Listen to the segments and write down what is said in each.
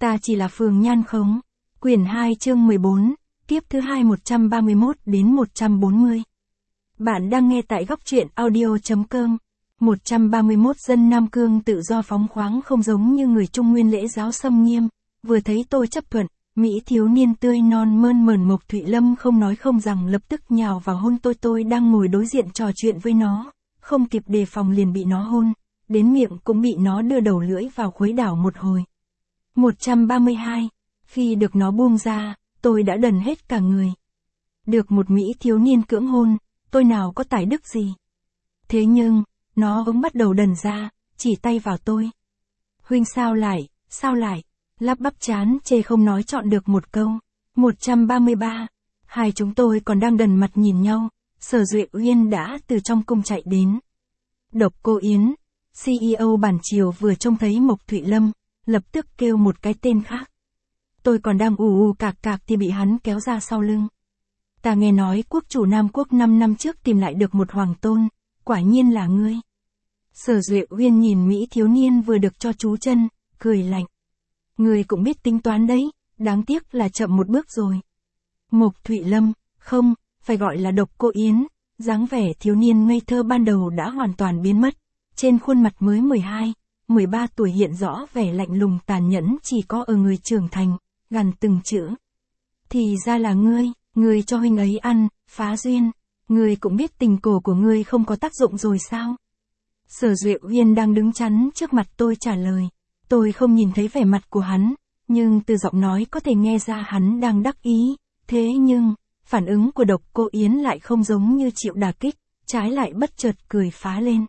Ta chỉ là Phường Nhan Khống. Quyển 2 chương 14, tiếp thứ 2 131 đến 140. Bạn đang nghe tại góc truyện audio.com. 131 dân Nam Cương tự do phóng khoáng không giống như người Trung Nguyên lễ giáo xâm nghiêm. Vừa thấy tôi chấp thuận, Mỹ thiếu niên tươi non mơn mởn Mộc Thụy Lâm không nói không rằng lập tức nhào vào hôn tôi đang ngồi đối diện trò chuyện với nó. Không kịp đề phòng liền bị nó hôn, đến miệng cũng bị nó đưa đầu lưỡi vào khuấy đảo một hồi. 132. Khi được nó buông ra, tôi đã đần hết cả người. Được một Mỹ thiếu niên cưỡng hôn, tôi nào có tài đức gì. Thế nhưng, nó bỗng bắt đầu đần ra, chỉ tay vào tôi. Huynh sao lại, lắp bắp chán chê không nói chọn được một câu. 133. Hai chúng tôi còn đang đần mặt nhìn nhau, Sở Duệ Uyên đã từ trong cung chạy đến. Độc Cô Yến, CEO Bản Triều vừa trông thấy Mộc Thụy Lâm, lập tức kêu một cái tên khác. Tôi còn đang ù cạc thì bị hắn kéo ra sau lưng. Ta nghe nói quốc chủ Nam Quốc 5 năm trước tìm lại được một hoàng tôn, quả nhiên là ngươi. Sở Duệ Uyên nhìn Mỹ thiếu niên vừa được cho chú chân, cười lạnh. Ngươi cũng biết tính toán đấy, đáng tiếc là chậm một bước rồi. Mộc Thụy Lâm, không, phải gọi là Độc Cô Yến, dáng vẻ thiếu niên ngây thơ ban đầu đã hoàn toàn biến mất. Trên khuôn mặt mới 12, 13 tuổi hiện rõ vẻ lạnh lùng tàn nhẫn chỉ có ở người trưởng thành, gằn từng chữ. Thì ra là ngươi cho huynh ấy ăn, phá duyên, ngươi cũng biết tình cổ của ngươi không có tác dụng rồi sao? Sở Duệ Uyên đang đứng chắn trước mặt tôi trả lời. Tôi không nhìn thấy vẻ mặt của hắn, nhưng từ giọng nói có thể nghe ra hắn đang đắc ý. Thế nhưng, phản ứng của Độc Cô Yến lại không giống như chịu đả kích, trái lại bất chợt cười phá lên.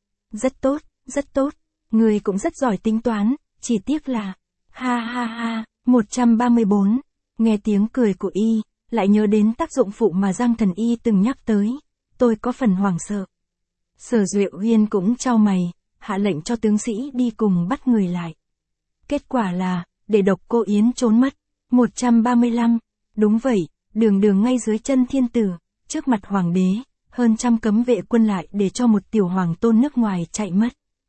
Rất tốt, ngươi cũng rất giỏi tính toán, chỉ tiếc là, ha. 134, nghe tiếng cười của y, lại nhớ đến tác dụng phụ mà Giang Thần Y từng nhắc tới, tôi có phần hoảng sợ. Sở Duệ Uyên cũng chau mày, hạ lệnh cho tướng sĩ đi cùng bắt người lại. Kết quả là, để Độc Cô Yến trốn mất. 135, đúng vậy, đường ngay dưới chân thiên tử, trước mặt hoàng đế, hơn trăm cấm vệ quân lại để cho một tiểu hoàng tôn nước ngoài chạy mất.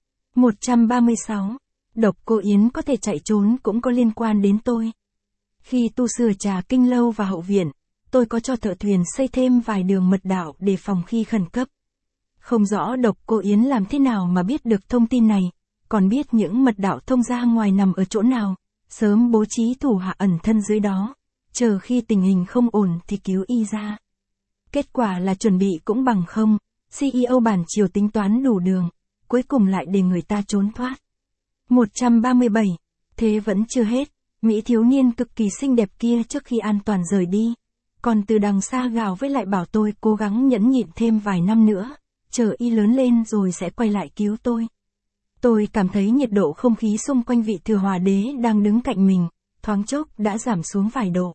136, Độc Cô Yến có thể chạy trốn cũng có liên quan đến tôi. Khi tu sửa Trà Kinh Lâu và hậu viện, tôi có cho thợ thuyền xây thêm vài đường mật đạo để phòng khi khẩn cấp. Không rõ Độc Cô Yến làm thế nào mà biết được thông tin này, còn biết những mật đạo thông ra ngoài nằm ở chỗ nào, sớm bố trí thủ hạ ẩn thân dưới đó, chờ khi tình hình không ổn thì cứu y ra. Kết quả là chuẩn bị cũng bằng không, CEO Bản Triều tính toán đủ đường, cuối cùng lại để người ta trốn thoát. 137, thế vẫn chưa hết, Mỹ thiếu niên cực kỳ xinh đẹp kia trước khi an toàn rời đi, còn từ đằng xa gào với lại bảo tôi cố gắng nhẫn nhịn thêm vài năm nữa, chờ y lớn lên rồi sẽ quay lại cứu tôi. Tôi cảm thấy nhiệt độ không khí xung quanh vị thừa hòa đế đang đứng cạnh mình, thoáng chốc đã giảm xuống vài độ.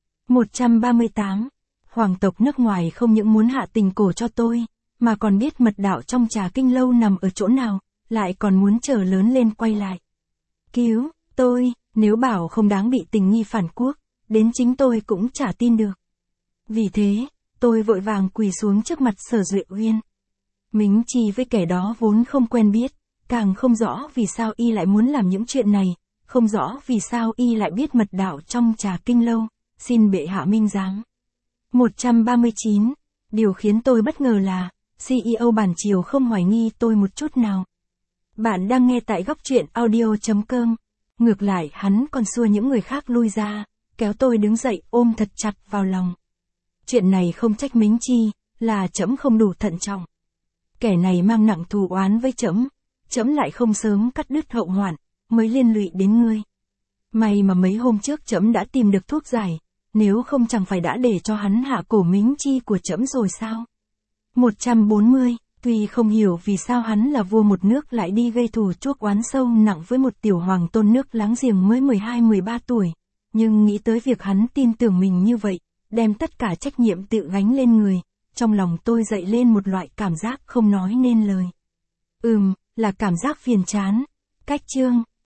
138, hoàng tộc nước ngoài không những muốn hạ tình cổ cho tôi, mà còn biết mật đạo trong Trà Kinh Lâu nằm ở chỗ nào, lại còn muốn chờ lớn lên quay lại cứu tôi, nếu bảo không đáng bị tình nghi phản quốc, đến chính tôi cũng chả tin được. Vì thế, tôi vội vàng quỳ xuống trước mặt Sở Duệ Uyên. Mính chi với kẻ đó vốn không quen biết, càng không rõ vì sao y lại muốn làm những chuyện này, không rõ vì sao y lại biết mật đạo trong Trà Kinh Lâu, xin bệ hạ minh giám. 139, điều khiến tôi bất ngờ là, CEO Bản Triều không hoài nghi tôi một chút nào. Bạn đang nghe tại góc truyện audio.com, ngược lại hắn còn xua những người khác lui ra, kéo tôi đứng dậy ôm thật chặt vào lòng. Chuyện này không trách Mính chi, là trẫm không đủ thận trọng. Kẻ này mang nặng thù oán với trẫm lại không sớm cắt đứt hậu hoạn, mới liên lụy đến ngươi. May mà mấy hôm trước trẫm đã tìm được thuốc giải, nếu không chẳng phải đã để cho hắn hạ cổ Mính chi của trẫm rồi sao? 140, tuy không hiểu vì sao hắn là vua một nước lại đi gây thù chuốc oán sâu nặng với một tiểu hoàng tôn nước láng giềng mới 12-13 tuổi, nhưng nghĩ tới việc hắn tin tưởng mình như vậy, đem tất cả trách nhiệm tự gánh lên người, trong lòng tôi dậy lên một loại cảm giác không nói nên lời. Là cảm giác phiền chán. Cách chương